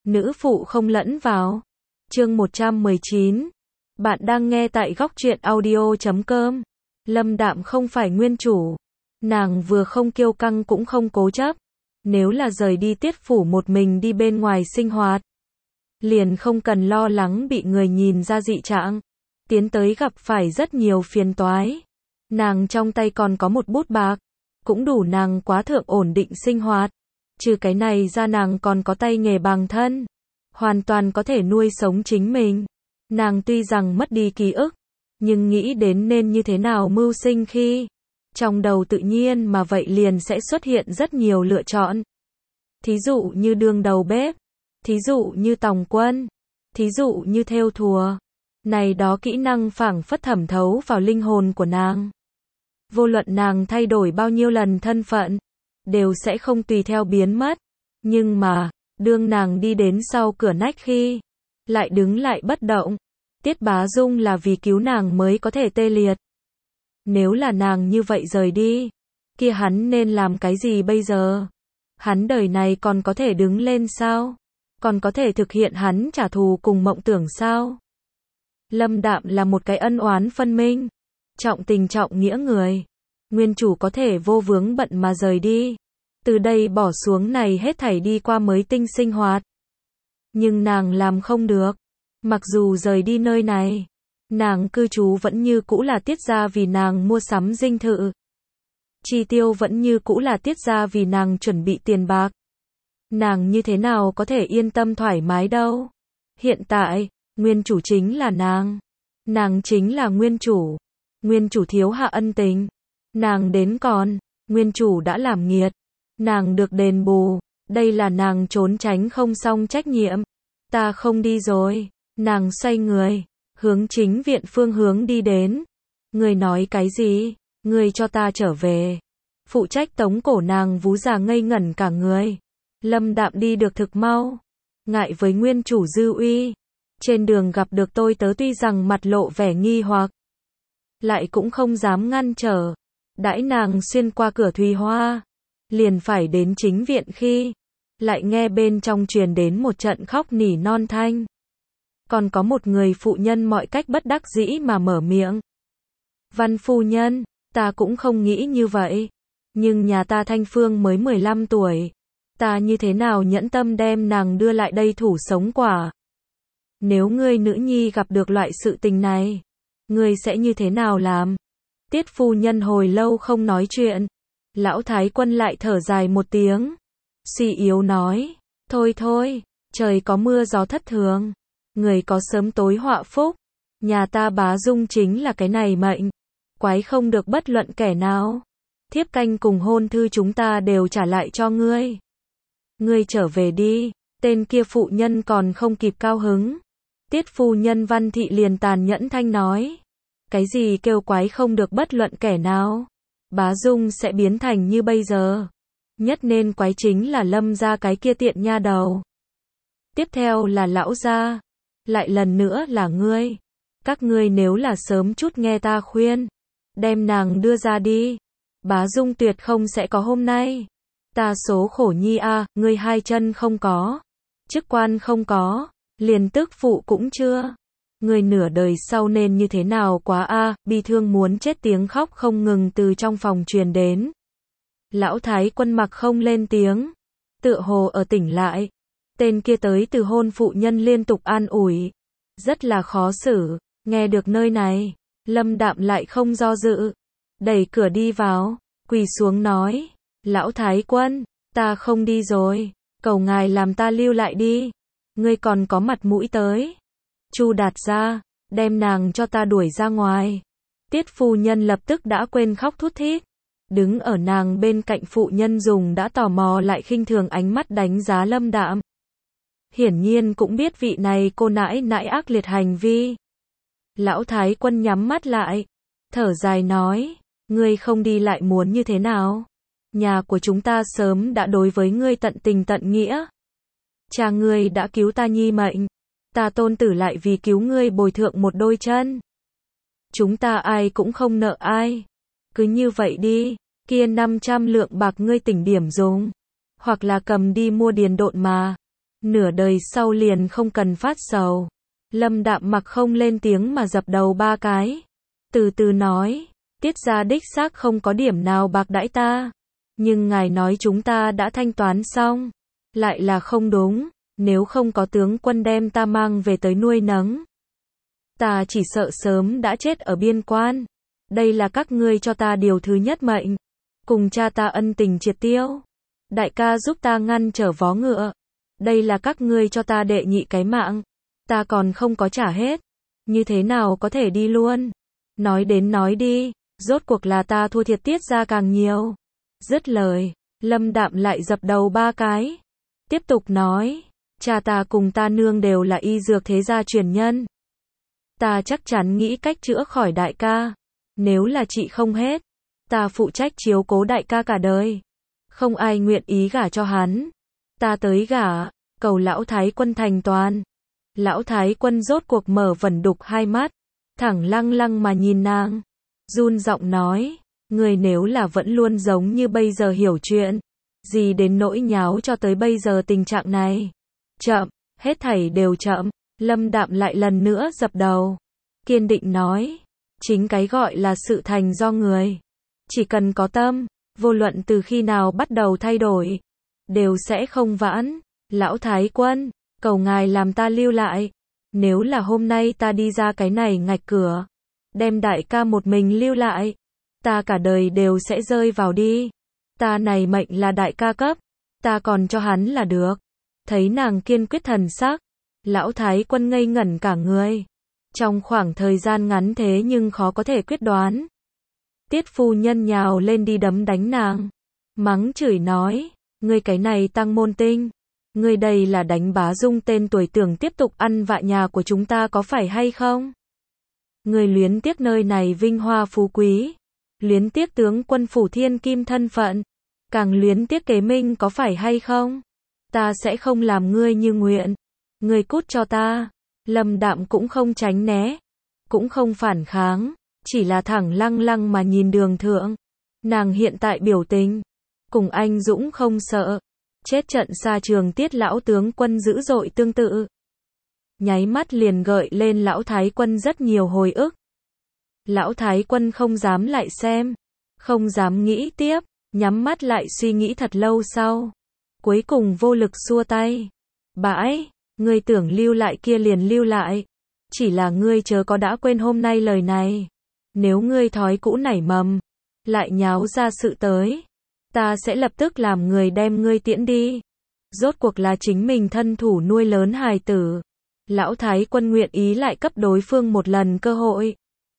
nữ phụ không lẫn vào. Chương 119. Bạn đang nghe tại góc truyện audio.com. Lâm Đạm không phải nguyên chủ. Nàng vừa không kiêu căng cũng không cố chấp. Nếu là rời đi Tiết phủ một mình đi bên ngoài sinh hoạt, liền không cần lo lắng bị người nhìn ra dị trạng, tiến tới gặp phải rất nhiều phiền toái. Nàng trong tay còn có một bút bạc, cũng đủ nàng quá thượng ổn định sinh hoạt. Trừ cái này ra nàng còn có tay nghề bằng thân, hoàn toàn có thể nuôi sống chính mình. Nàng tuy rằng mất đi ký ức, nhưng nghĩ đến nên như thế nào mưu sinh khi trong đầu tự nhiên mà vậy liền sẽ xuất hiện rất nhiều lựa chọn. Thí dụ như đương đầu bếp, thí dụ như tòng quân, thí dụ như thêu thùa. Này đó kỹ năng phảng phất thẩm thấu vào linh hồn của nàng. Vô luận nàng thay đổi bao nhiêu lần thân phận, đều sẽ không tùy theo biến mất. Nhưng mà, đương nàng đi đến sau cửa nách khi, lại đứng lại bất động. Tiết Bá Dung là vì cứu nàng mới có thể tê liệt. Nếu là nàng như vậy rời đi, kia hắn nên làm cái gì bây giờ? Hắn đời này còn có thể đứng lên sao? Còn có thể thực hiện hắn trả thù cùng mộng tưởng sao? Lâm Đạm là một cái ân oán phân minh, trọng tình trọng nghĩa người. Nguyên chủ có thể vô vướng bận mà rời đi, từ đây bỏ xuống này hết thảy đi qua mới tinh sinh hoạt. Nhưng nàng làm không được. Mặc dù rời đi nơi này, nàng cư trú vẫn như cũ là Tiết gia vì nàng mua sắm dinh thự. Chi tiêu vẫn như cũ là Tiết gia vì nàng chuẩn bị tiền bạc. Nàng như thế nào có thể yên tâm thoải mái đâu. Hiện tại, nguyên chủ chính là nàng. Nàng chính là nguyên chủ. Nguyên chủ thiếu hạ ân tình. Nàng đến còn, nguyên chủ đã làm nghiệt. Nàng được đền bù. Đây là nàng trốn tránh không xong trách nhiệm. Ta không đi rồi. Nàng xoay người, hướng chính viện phương hướng đi đến. Người nói cái gì? Người cho ta trở về. Phụ trách tống cổ nàng vú già ngây ngẩn cả người. Lâm Đạm đi được thực mau. Ngại với nguyên chủ dư uy. Trên đường gặp được tôi tớ tuy rằng mặt lộ vẻ nghi hoặc, lại cũng không dám ngăn trở. Đãi nàng xuyên qua cửa thùy hoa, liền phải đến chính viện khi, lại nghe bên trong truyền đến một trận khóc nỉ non thanh. Còn có một người phụ nhân mọi cách bất đắc dĩ mà mở miệng. Văn phu nhân, ta cũng không nghĩ như vậy. Nhưng nhà ta Thanh Phương mới 15 tuổi. Ta như thế nào nhẫn tâm đem nàng đưa lại đây thủ sống quả. Nếu ngươi nữ nhi gặp được loại sự tình này, ngươi sẽ như thế nào làm? Tiết phu nhân hồi lâu không nói chuyện. Lão Thái Quân lại thở dài một tiếng. Suy yếu nói, thôi thôi, trời có mưa gió thất thường. Người có sớm tối họa phúc. Nhà ta Bá Dung chính là cái này mệnh. Quái không được bất luận kẻ nào. Thiếp canh cùng hôn thư chúng ta đều trả lại cho ngươi. Ngươi trở về đi. Tên kia phụ nhân còn không kịp cao hứng. Tiết phu nhân Văn Thị liền tàn nhẫn thanh nói. Cái gì kêu quái không được bất luận kẻ nào? Bá Dung sẽ biến thành như bây giờ. Nhất nên quái chính là Lâm gia cái kia tiện nha đầu. Tiếp theo là lão gia. Lại lần nữa là ngươi. Các ngươi nếu là sớm chút nghe ta khuyên, đem nàng đưa ra đi. Bá Dung tuyệt không sẽ có hôm nay. Ta số khổ nhi a, ngươi hai chân không có, chức quan không có, liền tức phụ cũng chưa. Ngươi nửa đời sau nên như thế nào quá a, bi thương muốn chết tiếng khóc không ngừng từ trong phòng truyền đến. Lão Thái Quân mặc không lên tiếng, tựa hồ ở tỉnh lại. Tên kia tới từ hôn phụ nhân liên tục an ủi, rất là khó xử. Nghe được nơi này, Lâm Đạm lại không do dự, đẩy cửa đi vào, quỳ xuống nói, Lão Thái Quân, ta không đi rồi, cầu ngài làm ta lưu lại đi. Ngươi còn có mặt mũi tới Chu Đạt ra, đem nàng cho ta đuổi ra ngoài. Tiết phu nhân lập tức đã quên khóc thút thít. Đứng ở nàng bên cạnh phụ nhân dùng đã tò mò lại khinh thường ánh mắt đánh giá Lâm Đạm. Hiển nhiên cũng biết vị này cô nãi nãi ác liệt hành vi. Lão Thái Quân nhắm mắt lại, thở dài nói, ngươi không đi lại muốn như thế nào? Nhà của chúng ta sớm đã đối với ngươi tận tình tận nghĩa. Cha ngươi đã cứu ta nhi mệnh, ta tôn tử lại vì cứu ngươi bồi thượng một đôi chân. Chúng ta ai cũng không nợ ai. Cứ như vậy đi, kia 500 lượng bạc ngươi tỉnh điểm dùng, hoặc là cầm đi mua điền độn mà. Nửa đời sau liền không cần phát sầu. Lâm Đạm mặc không lên tiếng mà dập đầu 3 cái. Từ từ nói, Tiết gia đích xác không có điểm nào bạc đãi ta. Nhưng ngài nói chúng ta đã thanh toán xong. Lại là không đúng, nếu không có tướng quân đem ta mang về tới nuôi nấng. Ta chỉ sợ sớm đã chết ở biên quan. Đây là các ngươi cho ta điều thứ nhất mệnh. Cùng cha ta ân tình triệt tiêu. Đại ca giúp ta ngăn trở vó ngựa. Đây là các ngươi cho ta đệ nhị cái mạng. Ta còn không có trả hết. Như thế nào có thể đi luôn? Nói đến nói đi, rốt cuộc là ta thua thiệt Tiết gia càng nhiều. Dứt lời, Lâm Đạm lại dập đầu 3 cái. Tiếp tục nói, cha ta cùng ta nương đều là y dược thế gia truyền nhân. Ta chắc chắn nghĩ cách chữa khỏi đại ca. Nếu là trị không hết, ta phụ trách chiếu cố đại ca cả đời. Không ai nguyện ý gả cho hắn. Ta tới gả, cầu lão thái quân thành toàn. Lão thái quân rốt cuộc mở vẩn đục 2 mắt, thẳng lăng lăng mà nhìn nàng. Run giọng nói, người nếu là vẫn luôn giống như bây giờ hiểu chuyện. Gì đến nỗi nháo cho tới bây giờ tình trạng này. Chậm, hết thảy đều chậm. Lâm Đạm lại lần nữa dập đầu. Kiên định nói, chính cái gọi là sự thành do người. Chỉ cần có tâm, vô luận từ khi nào bắt đầu thay đổi, đều sẽ không vãn. Lão thái quân, cầu ngài làm ta lưu lại. Nếu là hôm nay ta đi ra cái này ngạch cửa, đem đại ca một mình lưu lại, ta cả đời đều sẽ rơi vào đi. Ta này mệnh là đại ca cấp, ta còn cho hắn là được. Thấy nàng kiên quyết thần sắc, lão thái quân ngây ngẩn cả người. Trong khoảng thời gian ngắn thế nhưng khó có thể quyết đoán. Tiết phu nhân nhào lên đi đấm đánh nàng, mắng chửi nói, ngươi cái này tăng môn tinh, ngươi đây là đánh Bá Dung tên tuổi tưởng tiếp tục ăn vạ nhà của chúng ta có phải hay không? Ngươi luyến tiếc nơi này vinh hoa phú quý, luyến tiếc tướng quân phủ thiên kim thân phận, càng luyến tiếc kế minh có phải hay không? Ta sẽ không làm ngươi như nguyện, ngươi cút cho ta. Lâm Đạm cũng không tránh né, cũng không phản kháng, chỉ là thẳng lăng lăng mà nhìn Đường Thượng. Nàng hiện tại biểu tình, cùng anh Dũng không sợ, chết trận xa trường Tiết lão tướng quân dữ dội tương tự. Nháy mắt liền gợi lên lão thái quân rất nhiều hồi ức. Lão thái quân không dám lại xem, không dám nghĩ tiếp, nhắm mắt lại suy nghĩ thật lâu sau. Cuối cùng vô lực xua tay. Bãi, ngươi tưởng lưu lại kia liền lưu lại. Chỉ là ngươi chớ có đã quên hôm nay lời này. Nếu ngươi thói cũ nảy mầm, lại nháo ra sự tới, ta sẽ lập tức làm người đem ngươi tiễn đi. Rốt cuộc là chính mình thân thủ nuôi lớn hài tử. Lão thái quân nguyện ý lại cấp đối phương một lần cơ hội.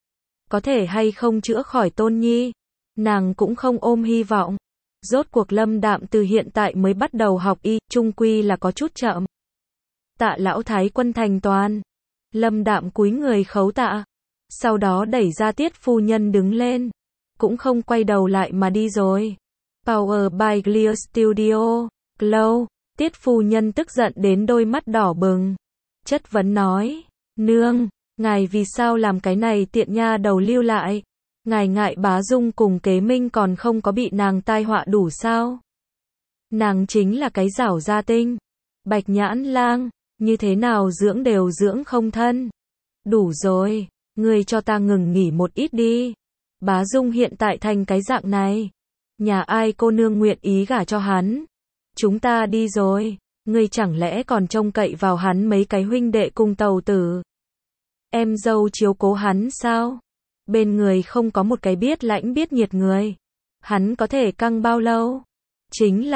Có thể hay không chữa khỏi Tôn Nhi, nàng cũng không ôm hy vọng. Rốt cuộc Lâm Đạm từ hiện tại mới bắt đầu học y, chung quy là có chút chậm. Tạ lão thái quân thành toàn. Lâm Đạm cúi người khấu tạ. Sau đó đẩy ra Tiết phu nhân đứng lên. Cũng không quay đầu lại mà đi rồi. Power by Clear Studio. Glow. Tiết phu nhân tức giận đến đôi mắt đỏ bừng. Chất vấn nói. Nương, ngài vì sao làm cái này tiện nha đầu lưu lại? Ngài ngại Bá Dung cùng kế minh còn không có bị nàng tai họa đủ sao? Nàng chính là cái giảo gia tinh. Bạch nhãn lang, như thế nào dưỡng đều dưỡng không thân. Đủ rồi, ngươi cho ta ngừng nghỉ một ít đi. Bá Dung hiện tại thành cái dạng này. Nhà ai cô nương nguyện ý gả cho hắn. Chúng ta đi rồi, ngươi chẳng lẽ còn trông cậy vào hắn mấy cái huynh đệ cùng tàu tử. Em dâu chiếu cố hắn sao? Bên người không có một cái biết lãnh biết nhiệt người. Hắn có thể căng bao lâu? Chính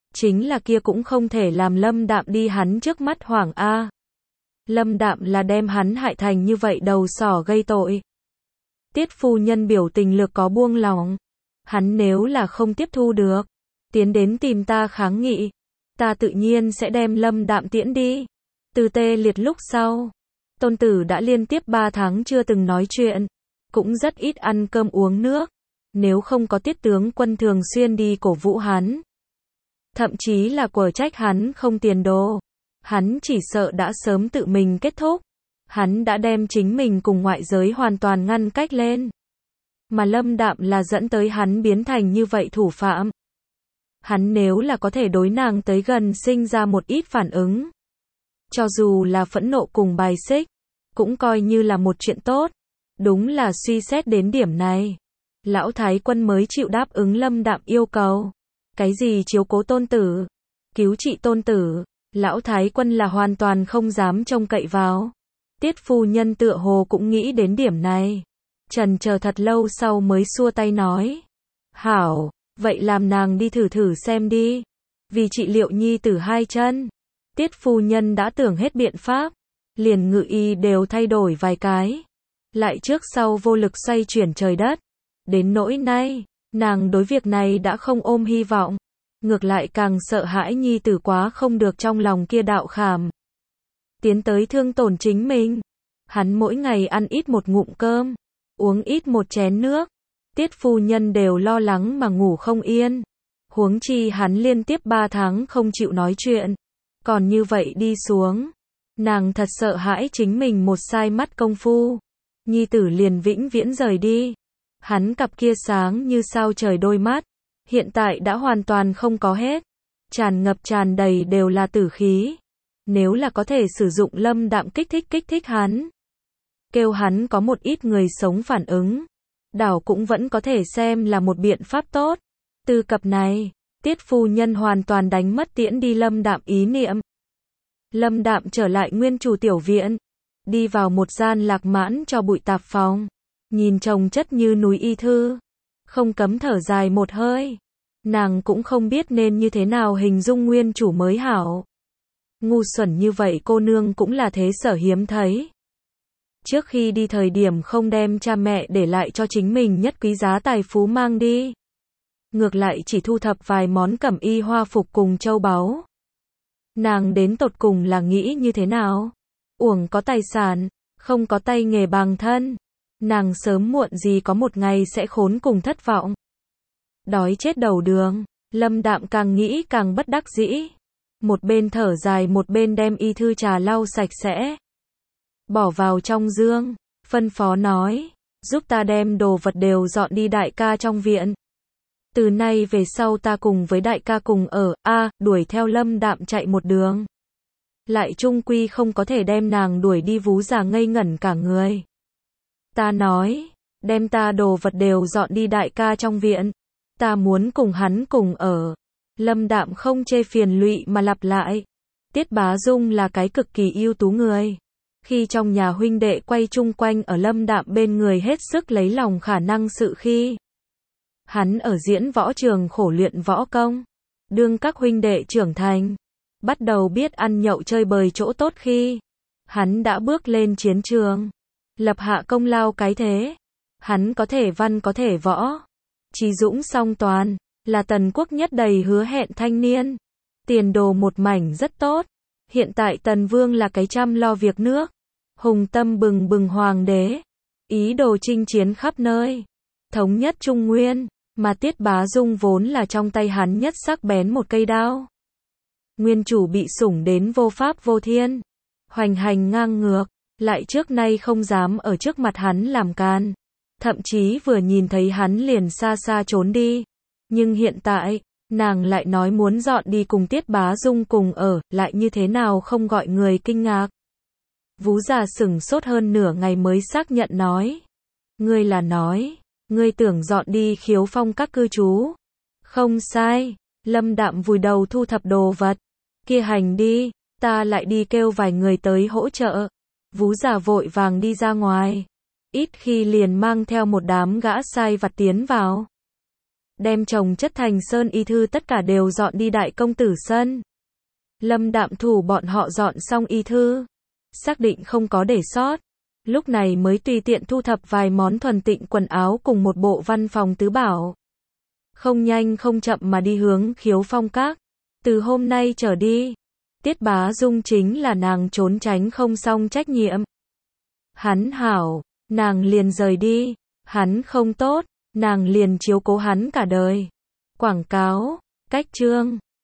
là kia cũng không thể làm Lâm Đạm đi hắn trước mắt hoảng a. Lâm Đạm là đem hắn hại thành như vậy đầu sỏ gây tội. Tiết phu nhân biểu tình lực có buông lỏng. Hắn nếu là không tiếp thu được, tiến đến tìm ta kháng nghị, ta tự nhiên sẽ đem Lâm Đạm tiễn đi. Từ tê liệt lúc sau, tôn tử đã liên tiếp 3 tháng chưa từng nói chuyện, cũng rất ít ăn cơm uống nước. Nếu không có Tiết tướng quân thường xuyên đi cổ vũ hắn, thậm chí là quở trách hắn không tiền đồ, hắn chỉ sợ đã sớm tự mình kết thúc. Hắn đã đem chính mình cùng ngoại giới hoàn toàn ngăn cách lên. Mà Lâm Đạm là dẫn tới hắn biến thành như vậy thủ phạm. Hắn nếu là có thể đối nàng tới gần sinh ra một ít phản ứng, cho dù là phẫn nộ cùng bài xích, cũng coi như là một chuyện tốt. Đúng là suy xét đến điểm này, lão thái quân mới chịu đáp ứng Lâm Đạm yêu cầu. Cái gì chiếu cố tôn tử, cứu trị tôn tử, lão thái quân là hoàn toàn không dám trông cậy vào. Tiết phu nhân tựa hồ cũng nghĩ đến điểm này, chần chờ thật lâu sau mới xua tay nói. Hảo, vậy làm nàng đi thử thử xem đi. Vì trị liệu nhi tử hai chân, Tiết phu nhân đã tưởng hết biện pháp, liền ngự y đều thay đổi vài cái, lại trước sau vô lực xoay chuyển trời đất. Đến nỗi nay, nàng đối việc này đã không ôm hy vọng, ngược lại càng sợ hãi nhi tử quá không được trong lòng kia đạo khảm, tiến tới thương tổn chính mình. Hắn mỗi ngày ăn ít một ngụm cơm, uống ít một chén nước, Tiết phu nhân đều lo lắng mà ngủ không yên. Huống chi hắn liên tiếp 3 tháng không chịu nói chuyện, còn như vậy đi xuống, nàng thật sợ hãi chính mình một sai mắt công phu, nhi tử liền vĩnh viễn rời đi. Hắn cặp kia sáng như sao trời đôi mắt, hiện tại đã hoàn toàn không có hết, tràn ngập tràn đầy đều là tử khí. Nếu là có thể sử dụng Lâm Đạm kích thích hắn, kêu hắn có một ít người sống phản ứng, đảo cũng vẫn có thể xem là một biện pháp tốt. Từ cặp này, Tiết phu nhân hoàn toàn đánh mất tiễn đi Lâm Đạm ý niệm. Lâm Đạm trở lại nguyên chủ tiểu viện, đi vào một gian lạc mãn cho bụi tạp phòng, nhìn chồng chất như núi y thư, không cấm thở dài một hơi. Nàng cũng không biết nên như thế nào hình dung nguyên chủ mới hảo. Ngu xuẩn như vậy cô nương cũng là thế sở hiếm thấy. Trước khi đi thời điểm không đem cha mẹ để lại cho chính mình nhất quý giá tài phú mang đi, ngược lại chỉ thu thập vài món cẩm y hoa phục cùng châu báu. Nàng đến tột cùng là nghĩ như thế nào? Uổng có tài sản, không có tay nghề bằng thân, nàng sớm muộn gì có một ngày sẽ khốn cùng thất vọng. Đói chết đầu đường, Lâm Đạm càng nghĩ càng bất đắc dĩ. Một bên thở dài một bên đem y thư trà lau sạch sẽ, bỏ vào trong dương, phân phó nói, giúp ta đem đồ vật đều dọn đi đại ca trong viện. Từ nay về sau ta cùng với đại ca cùng ở, đuổi theo Lâm Đạm chạy một đường. Lại chung quy không có thể đem nàng đuổi đi vú già ngây ngẩn cả người. Ta nói, đem ta đồ vật đều dọn đi đại ca trong viện. Ta muốn cùng hắn cùng ở. Lâm Đạm không chê phiền lụy mà lặp lại. Tiết Bá Dung là cái cực kỳ ưu tú người. Khi trong nhà huynh đệ quay chung quanh ở Lâm Đạm bên người hết sức lấy lòng khả năng sự khi hắn ở diễn võ trường khổ luyện võ công, đương các huynh đệ trưởng thành, bắt đầu biết ăn nhậu chơi bời chỗ tốt khi hắn đã bước lên chiến trường, lập hạ công lao cái thế. Hắn có thể văn có thể võ, trí dũng song toàn, là Tần quốc nhất đầy hứa hẹn thanh niên, tiền đồ một mảnh rất tốt. Hiện tại Tần Vương là cái chăm lo việc nước, hùng tâm bừng bừng hoàng đế, ý đồ chinh chiến khắp nơi, thống nhất Trung Nguyên, mà Tiết Bá Dung vốn là trong tay hắn nhất sắc bén một cây đao. Nguyên chủ bị sủng đến vô pháp vô thiên, hoành hành ngang ngược, lại trước nay không dám ở trước mặt hắn làm can, thậm chí vừa nhìn thấy hắn liền xa xa trốn đi. Nhưng hiện tại, nàng lại nói muốn dọn đi cùng Tiết Bá Dung cùng ở, lại như thế nào không gọi người kinh ngạc. Vú già sửng sốt hơn nửa ngày mới xác nhận nói. Ngươi là nói, ngươi tưởng dọn đi Khiếu Phong các cư trú. Không sai, Lâm Đạm vùi đầu thu thập đồ vật. Kia hành đi, ta lại đi kêu vài người tới hỗ trợ. Vú già vội vàng đi ra ngoài. Ít khi liền mang theo một đám gã sai vặt tiến vào. Đem chồng chất thành sơn y thư tất cả đều dọn đi đại công tử sân. Lâm Đạm thủ bọn họ dọn xong y thư, xác định không có để sót, lúc này mới tùy tiện thu thập vài món thuần tịnh quần áo cùng một bộ văn phòng tứ bảo. Không nhanh không chậm mà đi hướng Khiếu Phong các. Từ hôm nay trở đi, Tiết Bá Dung chính là nàng trốn tránh không xong trách nhiệm. Hắn hảo, nàng liền rời đi. Hắn không tốt, nàng liền chiếu cố hắn cả đời. Quảng cáo, cách chương